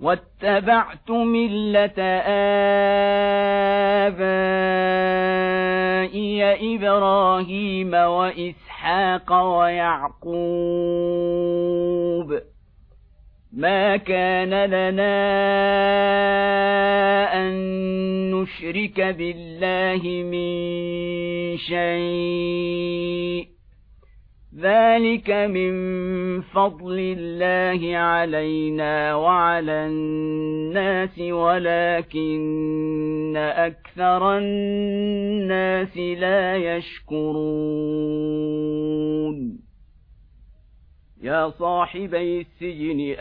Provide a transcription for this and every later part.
واتبعت ملة آبائي إبراهيم وإسحاق ويعقوب ما كان لنا أن نشرك بالله من شيء ذلك من فضل الله علينا وعلى الناس ولكن أكثر الناس لا يشكرون يا صاحبي السجن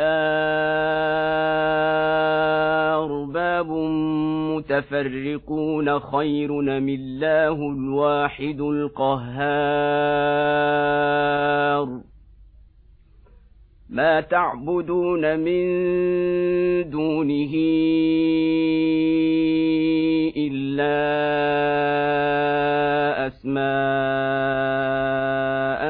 أرباب متفرقون خير أم الله الواحد القهار ما تعبدون من دونه إلا أسماء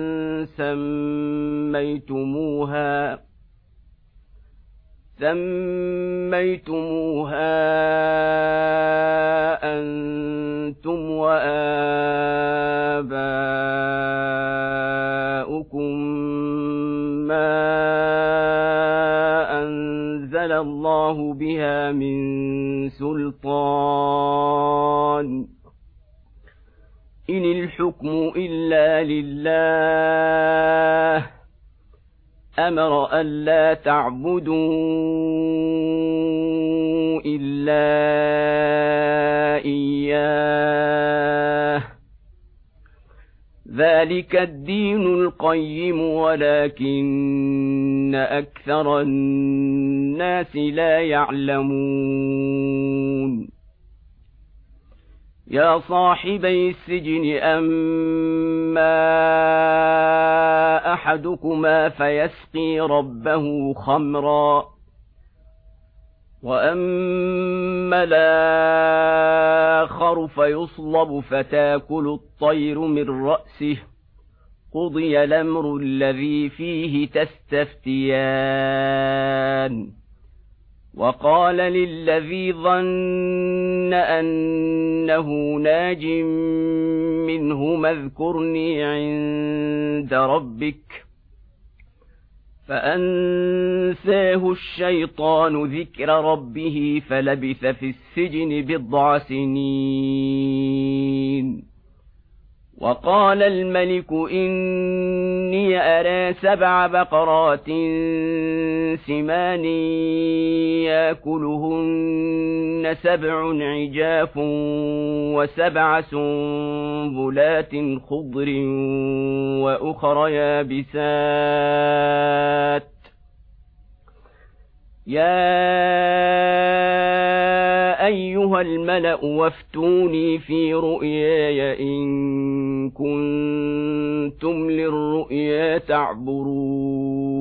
سميتموها أنتم وآباؤكم ما أنزل الله بها من سلطان إن الحكم إلا لله أمر ألا تعبدوا إلا إياه ذلك الدين القيم ولكن أكثر الناس لا يعلمون يا صاحبي السجن أما أحدكما فيسقي ربه خمرا وأما الآخر فيصلب فتاكل الطير من رأسه قضي الأمر الذي فيه تستفتيان وقال للذي ظن أنه ناج منه اذكرني عند ربك فأنساه الشيطان ذكر ربه فلبث في السجن 9 سنين وقال الملك إني أرى 7 بقرات سمان يأكلهن 7 عجاف و7 سنبلات خضر وأخر يابسات يا أيها الملأ وافتوني في رؤياي إن كنتم للرؤيا تعبرون